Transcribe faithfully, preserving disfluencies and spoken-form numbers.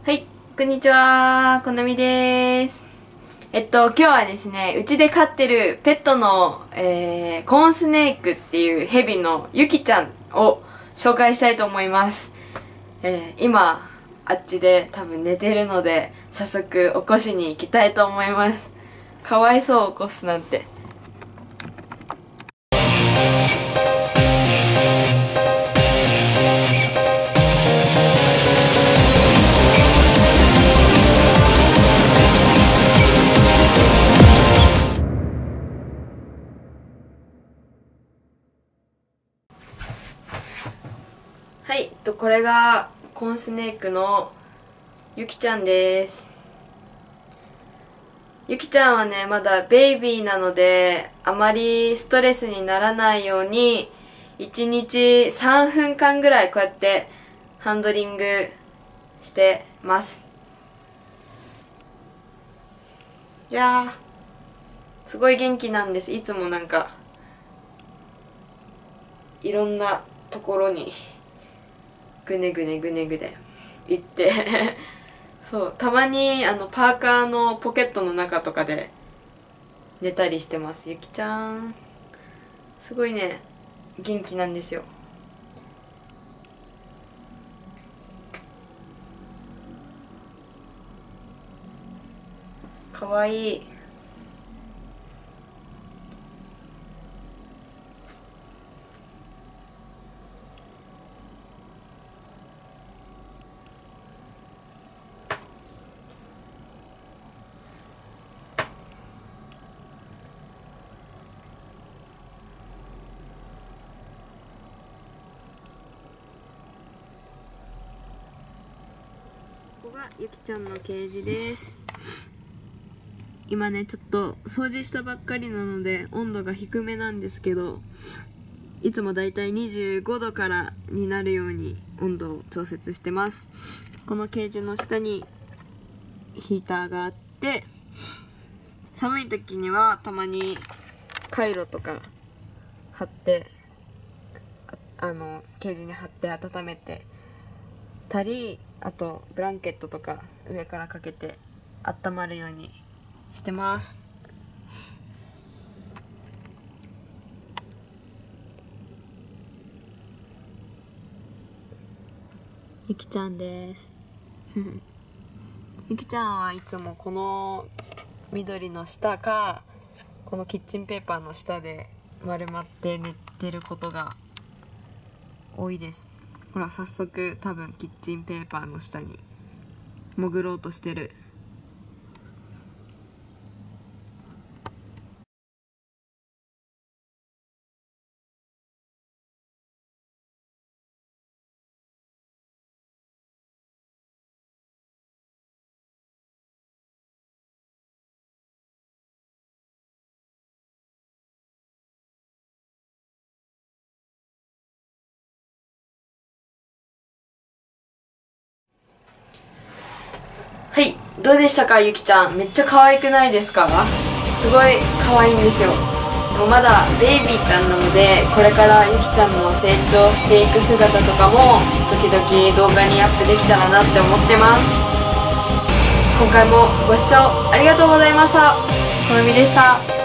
はい、こんにちは、こなみです。えっと、今日はですね、うちで飼ってるペットの、えー、コーンスネークっていうヘビのゆきちゃんを紹介したいと思います。えー、今、あっちで多分寝てるので、早速起こしに行きたいと思います。かわいそう、起こすなんて。はい、とこれがコーンスネークのゆきちゃんです。ゆきちゃんはね、まだベイビーなので、あまりストレスにならないように、いちにちさんぷんかんぐらいこうやってハンドリングしてます。いやー、すごい元気なんです。いつもなんか、いろんなところに、ぐねぐねぐねぐね行ってそう、たまにあのパーカーのポケットの中とかで寝たりしてます。ゆきちゃんすごいね、元気なんですよ。かわいい。ここがゆきちゃんのケージです。今ね、ちょっと掃除したばっかりなので温度が低めなんですけど、いつもだいたいにじゅうごどからになるように温度を調節してます。このケージの下にヒーターがあって、寒い時にはたまにカイロとか貼ってああのケージに貼って温めてたり、あとブランケットとか上からかけて温まるようにしてます。ゆきちゃんですゆきちゃんはいつもこの緑の下かこのキッチンペーパーの下で丸まって寝てることが多いです。ほら、早速多分キッチンペーパーの下に潜ろうとしてる。はい、どうでしたかゆきちゃん。めっちゃ可愛くないですか？すごい可愛いんですよ。でもまだベイビーちゃんなので、これからゆきちゃんの成長していく姿とかも時々動画にアップできたらなって思ってます。今回もご視聴ありがとうございました。このみでした。